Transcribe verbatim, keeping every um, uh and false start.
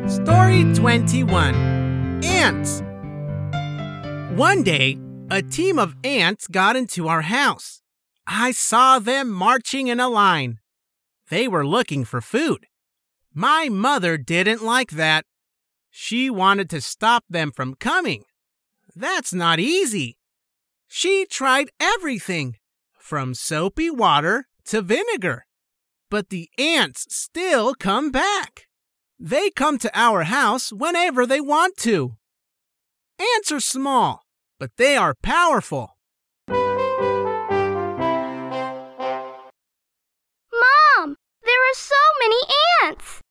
Story twenty-one. Ants. One day, a team of ants got into our house. I saw them marching in a line. They were looking for food. My mother didn't like that. She wanted to stop them from coming. That's not easy. She tried everything, from soapy water to vinegar. But the ants still come back. They come to our house whenever they want to. Ants are small, but they are powerful. Mom, there are so many ants.